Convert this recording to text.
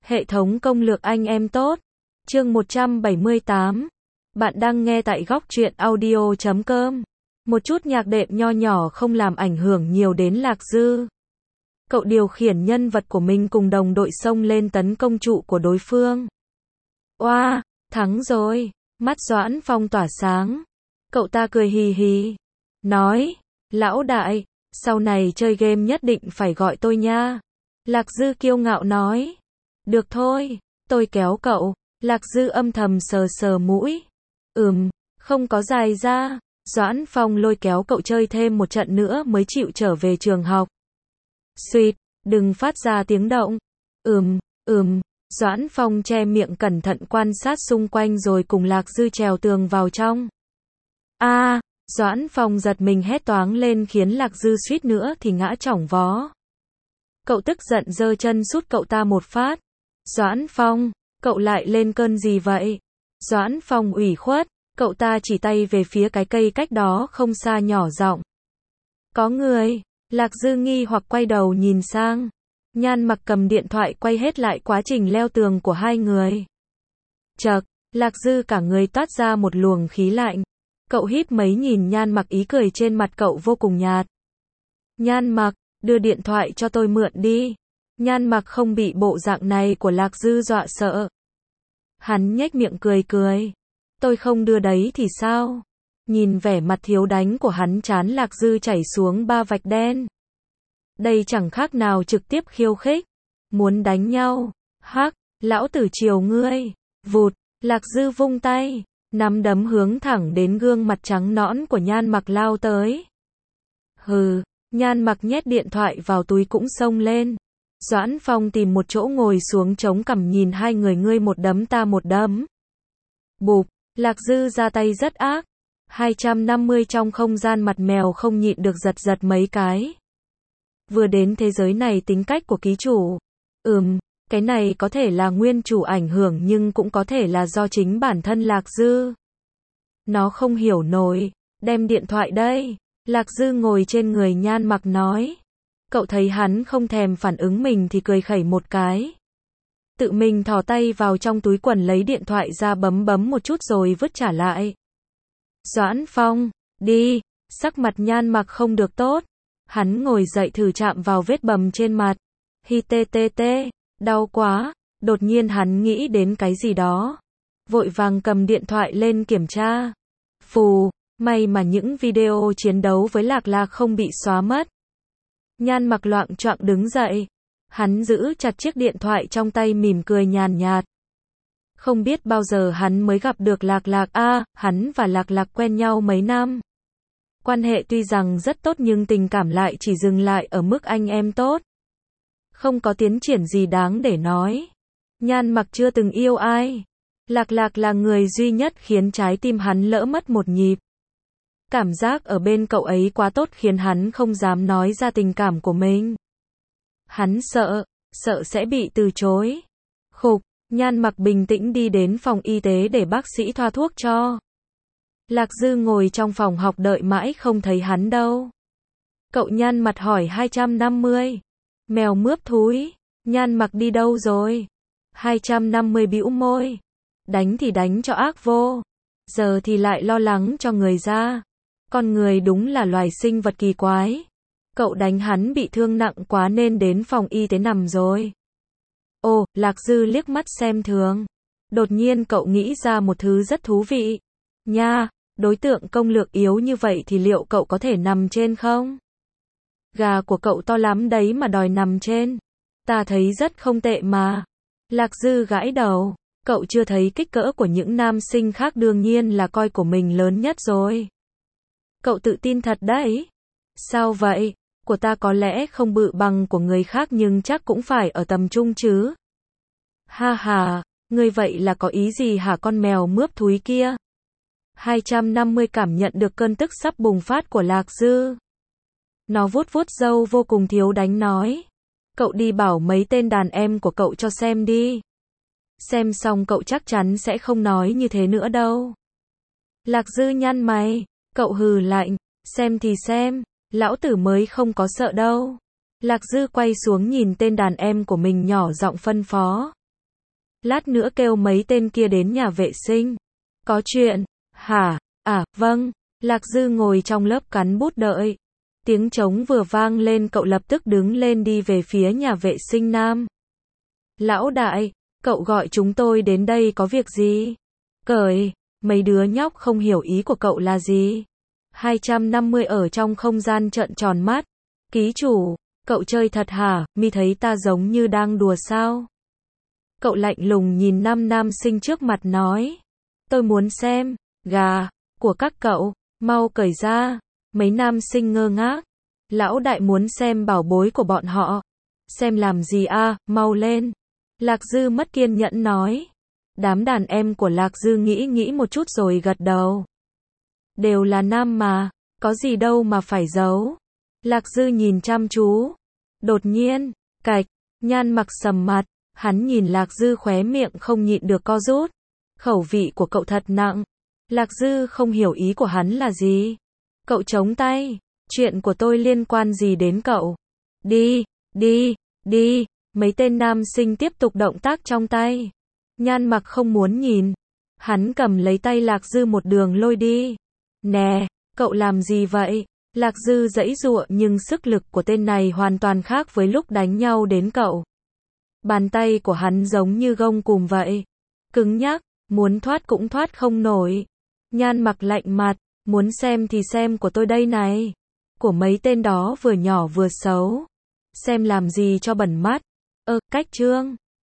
Hệ thống công lược anh em tốt. Chương 178. Bạn đang nghe tại góc truyện audio.com. Một chút nhạc đệm nho nhỏ không làm ảnh hưởng nhiều đến Lạc Dư. Cậu điều khiển nhân vật của mình cùng đồng đội xông lên tấn công trụ của đối phương. Oa, thắng rồi. Mắt Doãn Phong tỏa sáng. Cậu ta cười hì hì. Nói, lão đại, sau này chơi game nhất định phải gọi tôi nha. Lạc Dư kiêu ngạo nói. Được thôi, tôi kéo cậu. Lạc Dư âm thầm sờ sờ mũi. Không có dài ra. Doãn Phong lôi kéo cậu chơi thêm một trận nữa mới chịu trở về trường học. Suýt, đừng phát ra tiếng động. Doãn Phong che miệng cẩn thận quan sát xung quanh rồi cùng Lạc Dư trèo tường vào trong. Doãn Phong giật mình hét toáng lên khiến Lạc Dư suýt nữa thì ngã chỏng vó. Cậu tức giận giơ chân sút cậu ta một phát. Doãn Phong, cậu lại lên cơn gì vậy? Doãn Phong ủy khuất, cậu ta chỉ tay về phía cái cây cách đó không xa nhỏ giọng. Có người. Lạc Dư nghi hoặc quay đầu nhìn sang. Nhan Mặc cầm điện thoại quay hết lại quá trình leo tường của hai người. Chậc, Lạc Dư cả người toát ra một luồng khí lạnh. Cậu híp mấy nhìn Nhan Mặc, ý cười trên mặt cậu vô cùng nhạt. Nhan Mặc, đưa điện thoại cho tôi mượn đi. Nhan Mặc không bị bộ dạng này của Lạc Dư dọa sợ. Hắn nhếch miệng cười cười. Tôi không đưa đấy thì sao? Nhìn vẻ mặt thiếu đánh của hắn, trán Lạc Dư chảy xuống 3 vạch đen. Đây chẳng khác nào trực tiếp khiêu khích. Muốn đánh nhau? Hắc, lão tử chiều ngươi. Vụt, Lạc Dư vung tay, nắm đấm hướng thẳng đến gương mặt trắng nõn của Nhan Mặc lao tới. Hừ, Nhan Mặc nhét điện thoại vào túi cũng xông lên. Doãn Phong tìm một chỗ ngồi xuống chống cằm nhìn hai người, ngươi một đấm ta một đấm. Bụp, Lạc Dư ra tay rất ác. 250 trong không gian, mặt mèo không nhịn được giật giật mấy cái. Vừa đến thế giới này tính cách của ký chủ. Cái này có thể là nguyên chủ ảnh hưởng nhưng cũng có thể là do chính bản thân Lạc Dư. Nó không hiểu nổi. Đem điện thoại đây. Lạc Dư ngồi trên người Nhan Mặc nói. Cậu thấy hắn không thèm phản ứng mình thì cười khẩy một cái. Tự mình thò tay vào trong túi quần lấy điện thoại ra bấm một chút rồi vứt trả lại. Doãn Phong, đi. Sắc mặt Nhan Mặc không được tốt. Hắn ngồi dậy thử chạm vào vết bầm trên mặt. Hi tê tê tê, đau quá. Đột nhiên hắn nghĩ đến cái gì đó. Vội vàng cầm điện thoại lên kiểm tra. Phù, may mà những video chiến đấu với Lạc Lạc không bị xóa mất. Nhan Mặc loạng choạng đứng dậy. Hắn giữ chặt chiếc điện thoại trong tay mỉm cười nhàn nhạt. Không biết bao giờ hắn mới gặp được Lạc Lạc. Hắn và Lạc Lạc quen nhau mấy năm. Quan hệ tuy rằng rất tốt nhưng tình cảm lại chỉ dừng lại ở mức anh em tốt. Không có tiến triển gì đáng để nói. Nhan Mặc chưa từng yêu ai. Lạc Lạc là người duy nhất khiến trái tim hắn lỡ mất một nhịp. Cảm giác ở bên cậu ấy quá tốt khiến hắn không dám nói ra tình cảm của mình. Hắn sợ sẽ bị từ chối. Khục, Nhan Mặc bình tĩnh đi đến phòng y tế để bác sĩ thoa thuốc cho. Lạc Dư ngồi trong phòng học đợi mãi không thấy hắn đâu. Cậu nhăn mặt hỏi 250. Mèo mướp thúi, Nhan Mặc đi đâu rồi? 250 bĩu môi. Đánh thì đánh cho ác vô. Giờ thì lại lo lắng cho người ra. Con người đúng là loài sinh vật kỳ quái. Cậu đánh hắn bị thương nặng quá nên đến phòng y tế nằm rồi. Ồ, Lạc Dư liếc mắt xem thường. Đột nhiên cậu nghĩ ra một thứ rất thú vị. Nha, đối tượng công lược yếu như vậy thì liệu cậu có thể nằm trên không? Gà của cậu to lắm đấy mà đòi nằm trên. Ta thấy rất không tệ mà. Lạc Dư gãi đầu. Cậu chưa thấy kích cỡ của những nam sinh khác, đương nhiên là coi của mình lớn nhất rồi. Cậu tự tin thật đấy. Sao vậy? Của ta có lẽ không bự bằng của người khác nhưng chắc cũng phải ở tầm trung chứ. Ha ha, ngươi vậy là có ý gì hả con mèo mướp thúi kia? 250 cảm nhận được cơn tức sắp bùng phát của Lạc Dư. Nó vuốt vuốt râu vô cùng thiếu đánh nói. Cậu đi bảo mấy tên đàn em của cậu cho xem đi. Xem xong cậu chắc chắn sẽ không nói như thế nữa đâu. Lạc Dư nhăn mày. Cậu hừ lạnh. Xem thì xem. Lão tử mới không có sợ đâu. Lạc Dư quay xuống nhìn tên đàn em của mình nhỏ giọng phân phó. Lát nữa kêu mấy tên kia đến nhà vệ sinh. Có chuyện, hả? À, vâng. Lạc Dư ngồi trong lớp cắn bút đợi. Tiếng trống vừa vang lên cậu lập tức đứng lên đi về phía nhà vệ sinh nam. Lão đại, cậu gọi chúng tôi đến đây có việc gì? Cởi, mấy đứa nhóc không hiểu ý của cậu là gì. 250 ở trong không gian trợn tròn mắt. Ký chủ, cậu chơi thật hả, mi thấy ta giống như đang đùa sao? Cậu lạnh lùng nhìn năm nam sinh trước mặt nói. Tôi muốn xem, gà, của các cậu, mau cởi ra. Mấy nam sinh ngơ ngác. Lão đại muốn xem bảo bối của bọn họ. Xem làm gì a, mau lên. Lạc Dư mất kiên nhẫn nói. Đám đàn em của Lạc Dư nghĩ một chút rồi gật đầu. Đều là nam mà, có gì đâu mà phải giấu. Lạc Dư nhìn chăm chú. Đột nhiên, cạch, Nhan Mặc sầm mặt, hắn nhìn Lạc Dư khóe miệng không nhịn được co rút. Khẩu vị của cậu thật nặng. Lạc Dư không hiểu ý của hắn là gì. Cậu chống tay, chuyện của tôi liên quan gì đến cậu? Đi, đi, đi, mấy tên nam sinh tiếp tục động tác trong tay. Nhan Mặc không muốn nhìn. Hắn cầm lấy tay Lạc Dư một đường lôi đi. Nè, cậu làm gì vậy? Lạc Dư giãy giụa nhưng sức lực của tên này hoàn toàn khác với lúc đánh nhau đến cậu. Bàn tay của hắn giống như gông cùm vậy. Cứng nhắc, muốn thoát cũng thoát không nổi. Nhan Mặc lạnh mặt, muốn xem thì xem của tôi đây này. Của mấy tên đó vừa nhỏ vừa xấu. Xem làm gì cho bẩn mắt. Cách trương.